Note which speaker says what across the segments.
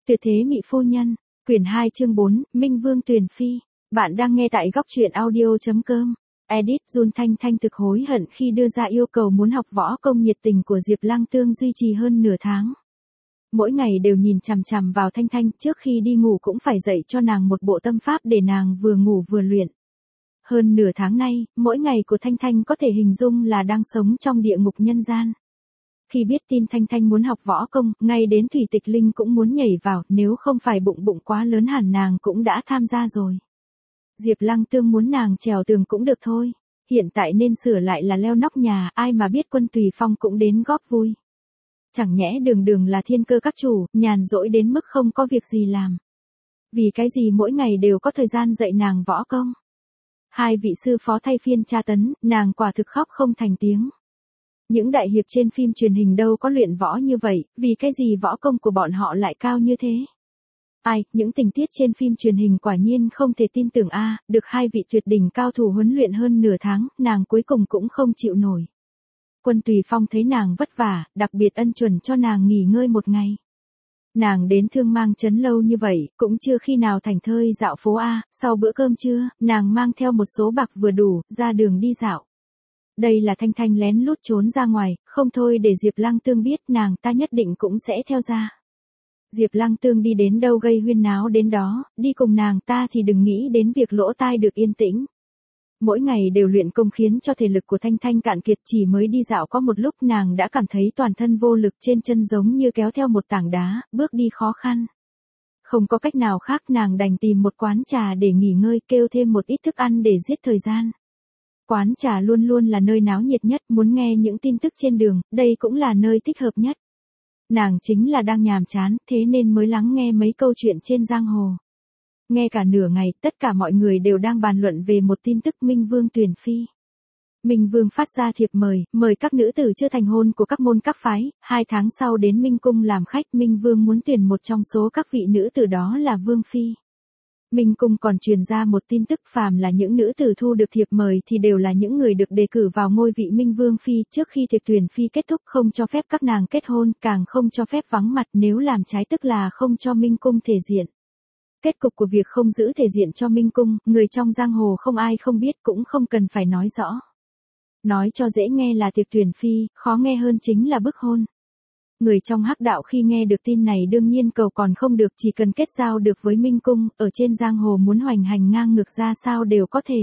Speaker 1: Tuyệt thế mỹ phu nhân, quyển 2 chương 4, Minh Vương tuyển phi. Bạn đang nghe tại góc truyện audio.com. Edit Jun Thanh Thanh thực hối hận khi đưa ra yêu cầu muốn học võ công, nhiệt tình của Diệp Lăng Tương duy trì hơn nửa tháng. Mỗi ngày đều nhìn chằm chằm vào Thanh Thanh, trước khi đi ngủ cũng phải dạy cho nàng một bộ tâm pháp để nàng vừa ngủ vừa luyện. Hơn nửa tháng nay, mỗi ngày của Thanh Thanh có thể hình dung là đang sống trong địa ngục nhân gian. Khi biết tin Thanh Thanh muốn học võ công, ngay đến Thủy Tịch Linh cũng muốn nhảy vào, nếu không phải bụng quá lớn hẳn nàng cũng đã tham gia rồi. Diệp Lăng Tương muốn nàng trèo tường cũng được thôi, hiện tại nên sửa lại là leo nóc nhà, ai mà biết Quân Tùy Phong cũng đến góp vui. Chẳng nhẽ đường đường là thiên cơ các chủ, nhàn rỗi đến mức không có việc gì làm. Vì cái gì mỗi ngày đều có thời gian dạy nàng võ công. Hai vị sư phó thay phiên tra tấn, nàng quả thực khóc không thành tiếng. Những đại hiệp trên phim truyền hình đâu có luyện võ như vậy, vì cái gì võ công của bọn họ lại cao như thế? Ai, những tình tiết trên phim truyền hình quả nhiên không thể tin tưởng được hai vị tuyệt đỉnh cao thủ huấn luyện hơn nửa tháng, nàng cuối cùng cũng không chịu nổi. Quân Tùy Phong thấy nàng vất vả, đặc biệt ân chuẩn cho nàng nghỉ ngơi một ngày. Nàng đến Thương Mang trấn lâu như vậy, cũng chưa khi nào thảnh thơi dạo phố sau bữa cơm trưa, nàng mang theo một số bạc vừa đủ, ra đường đi dạo. Đây là Thanh Thanh lén lút trốn ra ngoài, không thôi để Diệp Lăng Tương biết nàng ta nhất định cũng sẽ theo ra. Diệp Lăng Tương đi đến đâu gây huyên náo đến đó, đi cùng nàng ta thì đừng nghĩ đến việc lỗ tai được yên tĩnh. Mỗi ngày đều luyện công khiến cho thể lực của Thanh Thanh cạn kiệt, chỉ mới đi dạo có một lúc nàng đã cảm thấy toàn thân vô lực, trên chân giống như kéo theo một tảng đá, bước đi khó khăn. Không có cách nào khác nàng đành tìm một quán trà để nghỉ ngơi, kêu thêm một ít thức ăn để giết thời gian. Quán trà luôn luôn là nơi náo nhiệt nhất, muốn nghe những tin tức trên đường, đây cũng là nơi thích hợp nhất. Nàng chính là đang nhàm chán, thế nên mới lắng nghe mấy câu chuyện trên giang hồ. Nghe cả nửa ngày, tất cả mọi người đều đang bàn luận về một tin tức Minh Vương tuyển phi. Minh Vương phát ra thiệp mời các nữ tử chưa thành hôn của các môn các phái, 2 tháng sau đến Minh Cung làm khách. Minh Vương muốn tuyển một trong số các vị nữ tử đó là Vương Phi. Minh Cung còn truyền ra một tin tức, phàm là những nữ tử thu được thiệp mời thì đều là những người được đề cử vào ngôi vị Minh Vương Phi. Trước khi tiệc tuyển Phi kết thúc không cho phép các nàng kết hôn, càng không cho phép vắng mặt, nếu làm trái tức là không cho Minh Cung thể diện. Kết cục của việc không giữ thể diện cho Minh Cung, người trong giang hồ không ai không biết, cũng không cần phải nói rõ. Nói cho dễ nghe là tiệc tuyển Phi, khó nghe hơn chính là bức hôn. Người trong hắc đạo khi nghe được tin này đương nhiên cầu còn không được, chỉ cần kết giao được với Minh Cung, ở trên giang hồ muốn hoành hành ngang ngược ra sao đều có thể.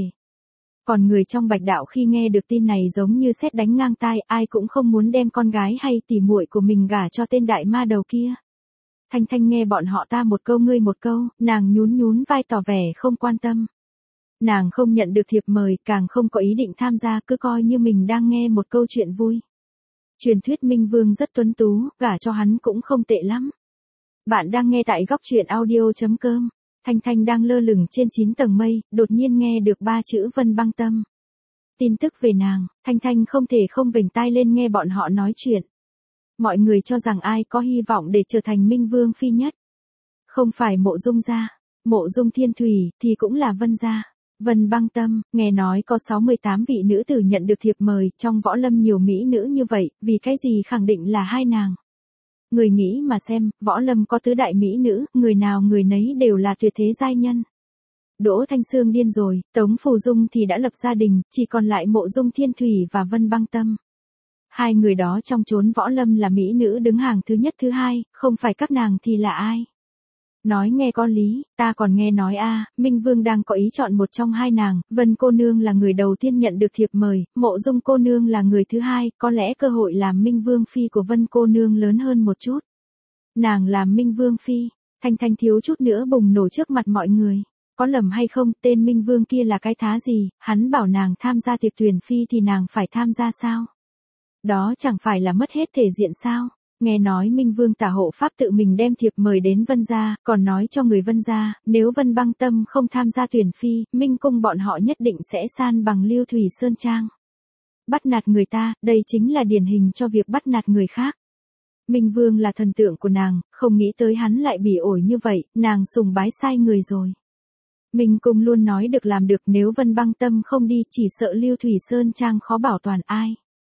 Speaker 1: Còn người trong bạch đạo khi nghe được tin này giống như sét đánh ngang tai, ai cũng không muốn đem con gái hay tỉ muội của mình gả cho tên đại ma đầu kia. Thanh Thanh nghe bọn họ ta một câu ngươi một câu, nàng nhún vai tỏ vẻ không quan tâm. Nàng không nhận được thiệp mời, càng không có ý định tham gia, cứ coi như mình đang nghe một câu chuyện vui. Truyền thuyết Minh Vương rất tuấn tú, gả cho hắn cũng không tệ lắm. Bạn đang nghe tại góc truyện audio.com. Thanh Thanh đang lơ lửng trên 9 tầng mây, đột nhiên nghe được 3 chữ Vân Băng Tâm. Tin tức về nàng, Thanh Thanh không thể không vểnh tai lên nghe bọn họ nói chuyện. Mọi người cho rằng ai có hy vọng để trở thành Minh Vương Phi nhất. Không phải Mộ Dung gia, Mộ Dung Thiên Thủy thì cũng là Vân gia. Vân Băng Tâm, nghe nói có 68 vị nữ tử nhận được thiệp mời, trong võ lâm nhiều mỹ nữ như vậy, vì cái gì khẳng định là hai nàng. Người nghĩ mà xem, võ lâm có tứ đại mỹ nữ, người nào người nấy đều là tuyệt thế giai nhân. Đỗ Thanh Sương điên rồi, Tống Phù Dung thì đã lập gia đình, chỉ còn lại Mộ Dung Thiên Thủy và Vân Băng Tâm. Hai người đó trong chốn võ lâm là mỹ nữ đứng hàng thứ nhất thứ hai, không phải các nàng thì là ai? Nói nghe có lý, ta còn nghe nói Minh Vương đang có ý chọn một trong hai nàng, Vân cô nương là người đầu tiên nhận được thiệp mời, Mộ Dung cô nương là người thứ hai, có lẽ cơ hội làm Minh Vương Phi của Vân cô nương lớn hơn một chút. Nàng làm Minh Vương Phi, Thanh Thanh thiếu chút nữa bùng nổ trước mặt mọi người. Có lầm hay không, tên Minh Vương kia là cái thá gì, hắn bảo nàng tham gia tiệc tuyển Phi thì nàng phải tham gia sao? Đó chẳng phải là mất hết thể diện sao? Nghe nói Minh Vương tả hộ pháp tự mình đem thiệp mời đến Vân gia, còn nói cho người Vân gia, nếu Vân Băng Tâm không tham gia tuyển Phi, Minh Cung bọn họ nhất định sẽ san bằng Lưu Thủy Sơn Trang. Bắt nạt người ta, đây chính là điển hình cho việc bắt nạt người khác. Minh Vương là thần tượng của nàng, không nghĩ tới hắn lại bỉ ổi như vậy, nàng sùng bái sai người rồi. Minh Cung luôn nói được làm được, nếu Vân Băng Tâm không đi chỉ sợ Lưu Thủy Sơn Trang khó bảo toàn ai.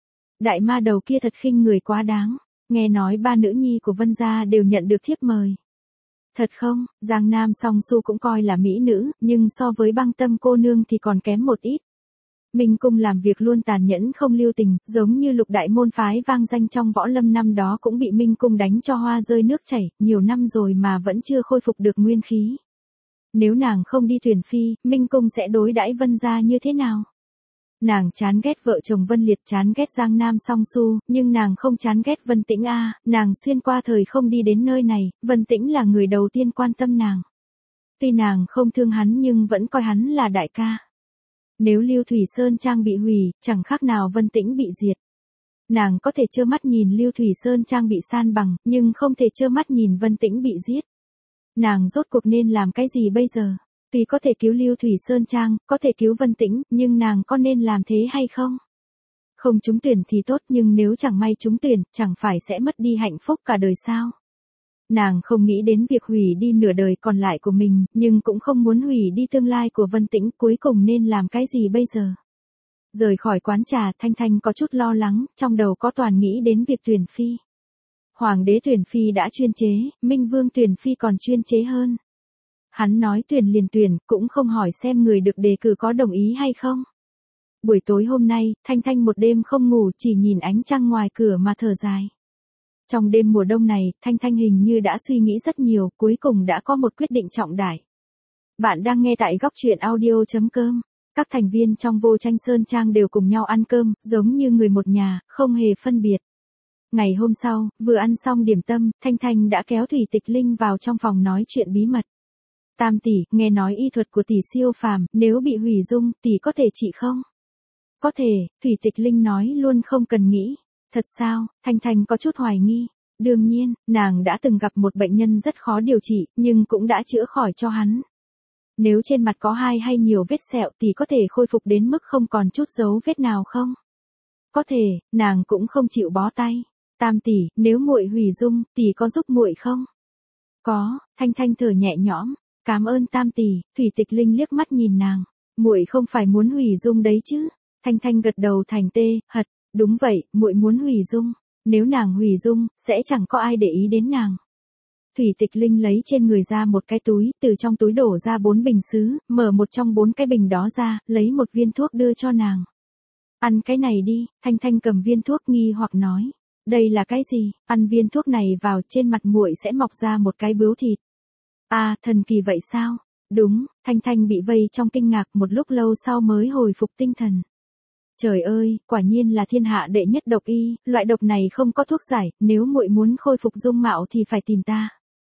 Speaker 1: Đại ma đầu kia thật khinh người quá đáng. Nghe nói 3 nữ nhi của Vân gia đều nhận được thiếp mời. Thật không, Giang Nam Song Su cũng coi là mỹ nữ, nhưng so với Băng Tâm cô nương thì còn kém một ít. Minh Cung làm việc luôn tàn nhẫn không lưu tình, giống như Lục đại môn phái vang danh trong võ lâm năm đó cũng bị Minh Cung đánh cho hoa rơi nước chảy, nhiều năm rồi mà vẫn chưa khôi phục được nguyên khí. Nếu nàng không đi tuyển phi, Minh Cung sẽ đối đãi Vân gia như thế nào? Nàng chán ghét vợ chồng Vân Liệt, chán ghét Giang Nam Song Su, nhưng nàng không chán ghét Vân Tĩnh a, nàng xuyên qua thời không đi đến nơi này, Vân Tĩnh là người đầu tiên quan tâm nàng. Tuy nàng không thương hắn nhưng vẫn coi hắn là đại ca. Nếu Lưu Thủy Sơn Trang bị hủy, chẳng khác nào Vân Tĩnh bị diệt. Nàng có thể trơ mắt nhìn Lưu Thủy Sơn Trang bị san bằng, nhưng không thể trơ mắt nhìn Vân Tĩnh bị giết. Nàng rốt cuộc nên làm cái gì bây giờ? Tuy có thể cứu Lưu Thủy Sơn Trang, có thể cứu Vân Tĩnh, nhưng nàng có nên làm thế hay không? Không trúng tuyển thì tốt, nhưng nếu chẳng may trúng tuyển, chẳng phải sẽ mất đi hạnh phúc cả đời sao? Nàng không nghĩ đến việc hủy đi nửa đời còn lại của mình, nhưng cũng không muốn hủy đi tương lai của Vân Tĩnh, cuối cùng nên làm cái gì bây giờ? Rời khỏi quán trà, Thanh Thanh có chút lo lắng, trong đầu có toàn nghĩ đến việc tuyển phi. Hoàng đế tuyển phi đã chuyên chế, Minh Vương tuyển phi còn chuyên chế hơn. Hắn nói tuyển liền tuyển, cũng không hỏi xem người được đề cử có đồng ý hay không. Buổi tối hôm nay, Thanh Thanh một đêm không ngủ, chỉ nhìn ánh trăng ngoài cửa mà thở dài. Trong đêm mùa đông này, Thanh Thanh hình như đã suy nghĩ rất nhiều, cuối cùng đã có một quyết định trọng đại. Bạn đang nghe tại góc truyện audio.com. Các thành viên trong Vô Tranh Sơn Trang đều cùng nhau ăn cơm, giống như người một nhà, không hề phân biệt. Ngày hôm sau, vừa ăn xong điểm tâm, Thanh Thanh đã kéo Thủy Tịch Linh vào trong phòng nói chuyện bí mật. Tam tỷ, nghe nói y thuật của tỷ siêu phàm, nếu bị hủy dung, tỷ có thể trị không? Có thể, Thủy Tịch Linh nói luôn không cần nghĩ. Thật sao? Thanh Thanh có chút hoài nghi. Đương nhiên, nàng đã từng gặp một bệnh nhân rất khó điều trị, nhưng cũng đã chữa khỏi cho hắn. Nếu trên mặt có 2 hay nhiều vết sẹo thì có thể khôi phục đến mức không còn chút dấu vết nào không? Có thể, nàng cũng không chịu bó tay. Tam tỷ, nếu muội hủy dung, tỷ có giúp muội không? Có, Thanh Thanh thở nhẹ nhõm. Cảm ơn Tam tỷ. Thủy Tịch Linh liếc mắt nhìn nàng. Muội không phải muốn hủy dung đấy chứ? Thanh Thanh gật đầu thành tê, hật, đúng vậy, muội muốn hủy dung. Nếu nàng hủy dung, sẽ chẳng có ai để ý đến nàng. Thủy Tịch Linh lấy trên người ra một cái túi, từ trong túi đổ ra 4 bình sứ, mở một trong 4 cái bình đó ra, lấy một viên thuốc đưa cho nàng. Ăn cái này đi. Thanh Thanh cầm viên thuốc nghi hoặc nói. Đây là cái gì? Ăn viên thuốc này vào, trên mặt muội sẽ mọc ra một cái bướu thịt. À, thần kỳ vậy sao? Đúng, Thanh Thanh bị vây trong kinh ngạc, một lúc lâu sau mới hồi phục tinh thần. Trời ơi, quả nhiên là thiên hạ đệ nhất độc y, loại độc này không có thuốc giải, nếu muội muốn khôi phục dung mạo thì phải tìm ta.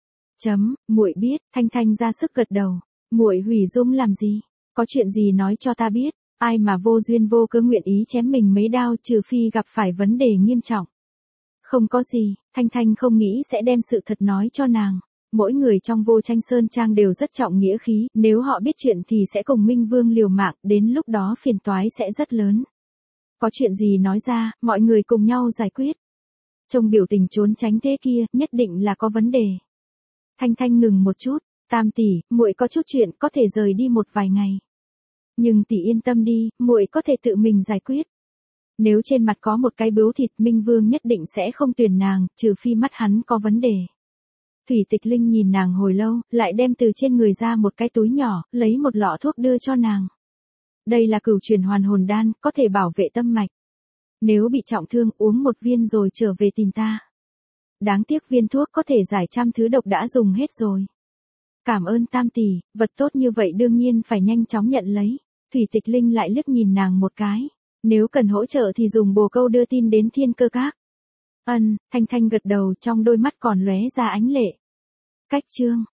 Speaker 1: Muội biết. Thanh Thanh ra sức gật đầu. Muội hủy dung làm gì? Có chuyện gì nói cho ta biết, ai mà vô duyên vô cớ nguyện ý chém mình mấy đao, trừ phi gặp phải vấn đề nghiêm trọng. Không có gì. Thanh Thanh không nghĩ sẽ đem sự thật nói cho nàng. Mỗi người trong Vô Tranh Sơn Trang đều rất trọng nghĩa khí, nếu họ biết chuyện thì sẽ cùng Minh Vương liều mạng, đến lúc đó phiền toái sẽ rất lớn. Có chuyện gì nói ra, mọi người cùng nhau giải quyết. Trông biểu tình trốn tránh thế kia, nhất định là có vấn đề. Thanh Thanh ngừng một chút. Tam tỷ, muội có chút chuyện, có thể rời đi một vài ngày. Nhưng tỷ yên tâm đi, muội có thể tự mình giải quyết. Nếu trên mặt có một cái bướu thịt, Minh Vương nhất định sẽ không tuyển nàng, trừ phi mắt hắn có vấn đề. Thủy Tịch Linh nhìn nàng hồi lâu, lại đem từ trên người ra một cái túi nhỏ, lấy một lọ thuốc đưa cho nàng. Đây là cửu truyền hoàn hồn đan, có thể bảo vệ tâm mạch. Nếu bị trọng thương, uống một viên rồi trở về tìm ta. Đáng tiếc viên thuốc có thể giải trăm thứ độc đã dùng hết rồi. Cảm ơn Tam tỷ, vật tốt như vậy đương nhiên phải nhanh chóng nhận lấy. Thủy Tịch Linh lại liếc nhìn nàng một cái. Nếu cần hỗ trợ thì dùng bồ câu đưa tin đến Thiên Cơ Các. Thanh Thanh gật đầu, trong đôi mắt còn lóe ra ánh lệ. Cách chương